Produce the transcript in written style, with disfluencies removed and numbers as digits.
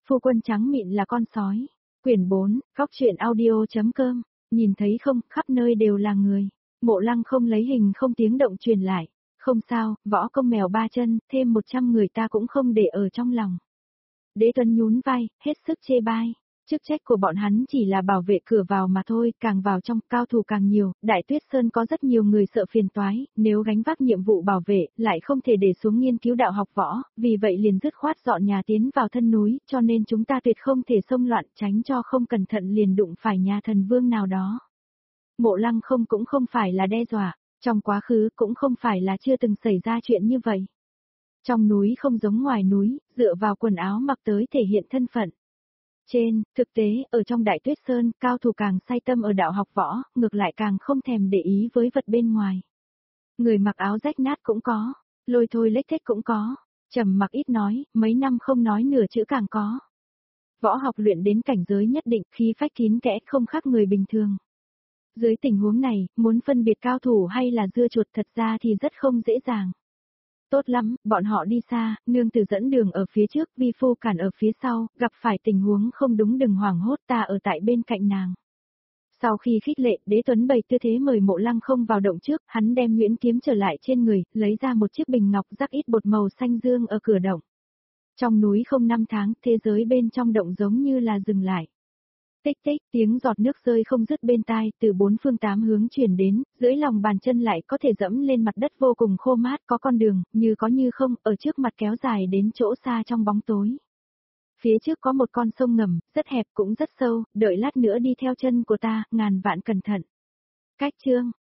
Phu quân trắng mịn là con sói. Quyển 4, góc truyện audio.com. Nhìn thấy không, khắp nơi đều là người. Mộ Lăng không lấy hình không tiếng động truyền lại. Không sao, võ công mèo ba chân, thêm 100 người ta cũng không để ở trong lòng. Đế Tuấn nhún vai, hết sức chê bai. Chức trách của bọn hắn chỉ là bảo vệ cửa vào mà thôi, càng vào trong, cao thủ càng nhiều, Đại Tuyết Sơn có rất nhiều người sợ phiền toái, nếu gánh vác nhiệm vụ bảo vệ, lại không thể để xuống nghiên cứu đạo học võ, vì vậy liền dứt khoát dọn nhà tiến vào thân núi, cho nên chúng ta tuyệt không thể xông loạn, tránh cho không cẩn thận liền đụng phải nhà thần vương nào đó. Mộ Lăng không cũng không phải là đe dọa, trong quá khứ cũng không phải là chưa từng xảy ra chuyện như vậy. Trong núi không giống ngoài núi, dựa vào quần áo mặc tới thể hiện thân phận. Thực tế, ở trong Đại Tuyết Sơn, cao thủ càng say tâm ở đạo học võ, ngược lại càng không thèm để ý với vật bên ngoài. Người mặc áo rách nát cũng có, lôi thôi lếch thếch cũng có, trầm mặc ít nói, mấy năm không nói nửa chữ càng có. Võ học luyện đến cảnh giới nhất định, khí phách kín kẽ không khác người bình thường. Dưới tình huống này, muốn phân biệt cao thủ hay là dưa chuột thật ra thì rất không dễ dàng. Tốt lắm, bọn họ đi xa, nương tử dẫn đường ở phía trước, vi phu cản ở phía sau, gặp phải tình huống không đúng đừng hoảng hốt, ta ở tại bên cạnh nàng. Sau khi khích lệ, Đế Tuấn bày tư thế mời Mộ Lăng không vào động trước, hắn đem nhuyễn kiếm trở lại trên người, lấy ra một chiếc bình ngọc rắc ít bột màu xanh dương ở cửa động. Trong núi không năm tháng, thế giới bên trong động giống như là dừng lại. Tích tích, tiếng giọt nước rơi không dứt bên tai, từ bốn phương tám hướng truyền đến, dưới lòng bàn chân lại có thể dẫm lên mặt đất vô cùng khô mát, có con đường, như có như không, ở trước mặt kéo dài đến chỗ xa trong bóng tối. Phía trước có một con sông ngầm, rất hẹp cũng rất sâu, đợi lát nữa đi theo chân của ta, ngàn vạn cẩn thận. Cách chương,